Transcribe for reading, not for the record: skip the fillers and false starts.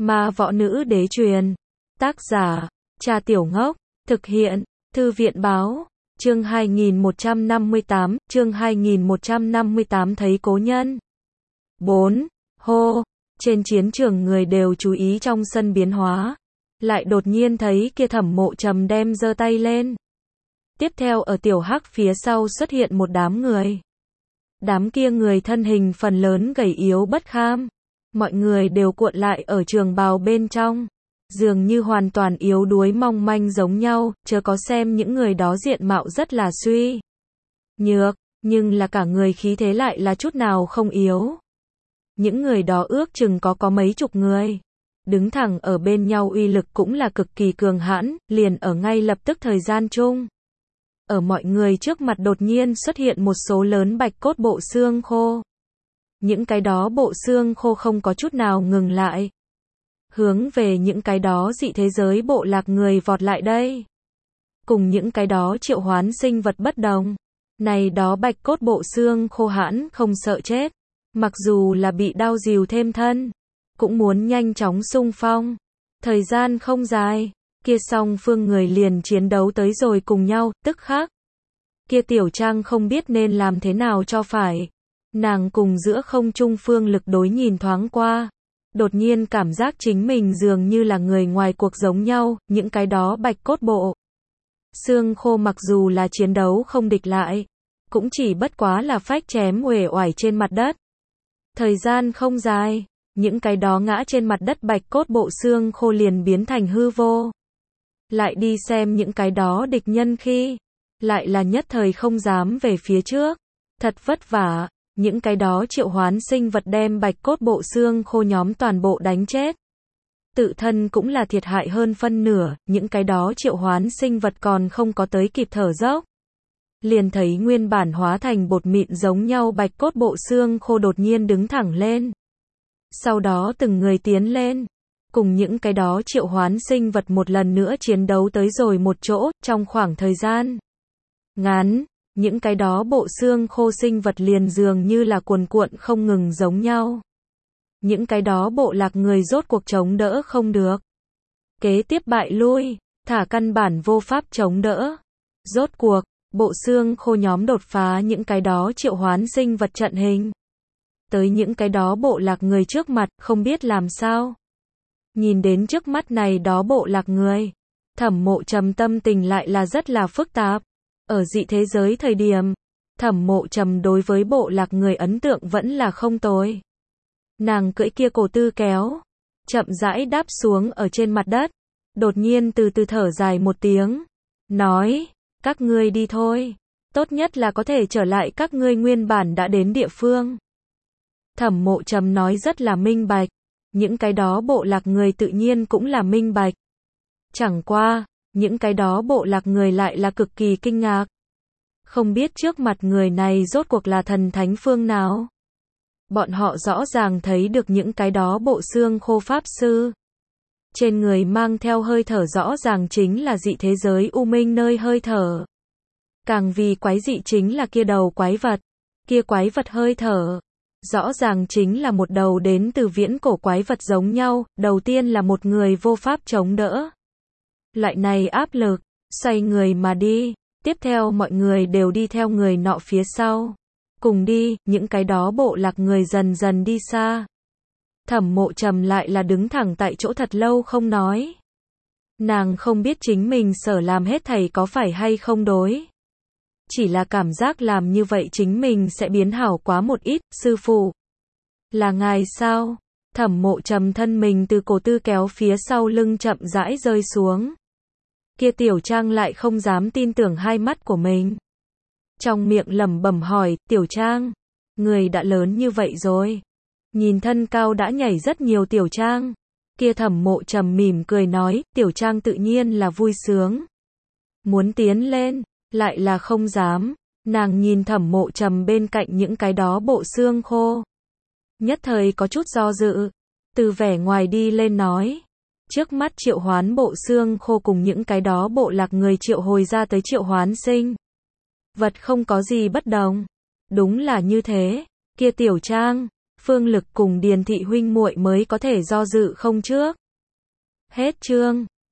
Ma Võ Nữ Đế truyền. Tác giả, Cha Tiểu Ngốc. Thực hiện, Thư viện Báo. Chương 2158 thấy cố nhân. 4. Hô. Trên chiến trường người đều chú ý trong sân biến hóa. Lại đột nhiên thấy kia Thẩm Mộ Trầm đem giơ tay lên. Tiếp theo ở Tiểu Hắc phía sau xuất hiện một đám người. Đám kia người thân hình phần lớn gầy yếu bất kham. Mọi người đều cuộn lại ở trường bào bên trong. Dường như hoàn toàn yếu đuối mong manh giống nhau, chớ có xem những người đó diện mạo rất là suy nhược, nhưng là cả người khí thế lại là chút nào không yếu. Những người đó ước chừng có mấy chục người. Đứng thẳng ở bên nhau uy lực cũng là cực kỳ cường hãn, liền ở ngay lập tức thời gian chung. Ở mọi người trước mặt đột nhiên xuất hiện một số lớn bạch cốt bộ xương khô. Những cái đó bộ xương khô không có chút nào ngừng lại. Hướng về những cái đó dị thế giới bộ lạc người vọt lại đây. Cùng những cái đó triệu hoán sinh vật bất đồng. Này đó bạch cốt bộ xương khô hãn không sợ chết. Mặc dù là bị đao dìu thêm thân. Cũng muốn nhanh chóng xung phong. Thời gian không dài. Kia song phương người liền chiến đấu tới rồi cùng nhau, tức khắc. Kia Tiểu Trang không biết nên làm thế nào cho phải. Nàng cùng giữa không trung phương lực đối nhìn thoáng qua. Đột nhiên cảm giác chính mình dường như là người ngoài cuộc giống nhau, những cái đó bạch cốt bộ. Xương khô mặc dù là chiến đấu không địch lại. Cũng chỉ bất quá là phách chém uể oải trên mặt đất. Thời gian không dài. Những cái đó ngã trên mặt đất bạch cốt bộ xương khô liền biến thành hư vô. Lại đi xem những cái đó địch nhân khi. Lại là nhất thời không dám về phía trước. Thật vất vả. Những cái đó triệu hoán sinh vật đem bạch cốt bộ xương khô nhóm toàn bộ đánh chết. Tự thân cũng là thiệt hại hơn phân nửa, những cái đó triệu hoán sinh vật còn không có tới kịp thở dốc. Liền thấy nguyên bản hóa thành bột mịn giống nhau bạch cốt bộ xương khô đột nhiên đứng thẳng lên. Sau đó từng người tiến lên. Cùng những cái đó triệu hoán sinh vật một lần nữa chiến đấu tới rồi một chỗ, trong khoảng thời gian ngắn. Những cái đó bộ xương khô sinh vật liền dường như là cuồn cuộn không ngừng giống nhau. Những cái đó bộ lạc người rốt cuộc chống đỡ không được. Kế tiếp bại lui, thả căn bản vô pháp chống đỡ. Rốt cuộc, bộ xương khô nhóm đột phá những cái đó triệu hoán sinh vật trận hình. Tới những cái đó bộ lạc người trước mặt, không biết làm sao. Nhìn đến trước mắt này đó bộ lạc người. Thẩm Mộ Trầm tâm tình lại là rất là phức tạp. Ở dị thế giới thời điểm, Thẩm Mộ Trầm đối với bộ lạc người ấn tượng vẫn là không tồi. Nàng cưỡi kia cổ tư kéo, chậm rãi đáp xuống ở trên mặt đất, đột nhiên từ từ thở dài một tiếng, nói, các ngươi đi thôi, tốt nhất là có thể trở lại các ngươi nguyên bản đã đến địa phương. Thẩm Mộ Trầm nói rất là minh bạch, những cái đó bộ lạc người tự nhiên cũng là minh bạch. Chẳng qua, những cái đó bộ lạc người lại là cực kỳ kinh ngạc. Không biết trước mặt người này rốt cuộc là thần thánh phương nào. Bọn họ rõ ràng thấy được những cái đó bộ xương khô pháp sư. Trên người mang theo hơi thở rõ ràng chính là dị thế giới u minh nơi hơi thở. Càng vì quái dị chính là kia đầu quái vật. Kia quái vật hơi thở. Rõ ràng chính là một đầu đến từ viễn cổ quái vật giống nhau, đầu tiên là một người vô pháp chống đỡ. Loại này áp lực, xoay người mà đi, tiếp theo mọi người đều đi theo người nọ phía sau. Cùng đi, những cái đó bộ lạc người dần dần đi xa. Thẩm Mộ Trầm lại là đứng thẳng tại chỗ thật lâu không nói. Nàng không biết chính mình sở làm hết thảy có phải hay không đối. Chỉ là cảm giác làm như vậy chính mình sẽ biến hảo quá một ít, sư phụ. Là ngài sao? Thẩm Mộ Trầm thân mình từ cổ tư kéo phía sau lưng chậm rãi rơi xuống. Kia Tiểu Trang lại không dám tin tưởng hai mắt của mình. Trong miệng lẩm bẩm hỏi, Tiểu Trang, người đã lớn như vậy rồi. Nhìn thân cao đã nhảy rất nhiều Tiểu Trang. Kia Thẩm Mộ Trầm mỉm cười nói, Tiểu Trang tự nhiên là vui sướng. Muốn tiến lên, lại là không dám. Nàng nhìn Thẩm Mộ Trầm bên cạnh những cái đó bộ xương khô. Nhất thời có chút do dự. Từ vẻ ngoài đi lên nói. Trước mắt triệu hoán bộ xương khô cùng những cái đó bộ lạc người triệu hồi ra tới triệu hoán sinh. Vật không có gì bất đồng. Đúng là như thế. Kia Tiểu Trang, Phương Lực cùng Điền thị huynh muội mới có thể do dự không trước. Hết chương.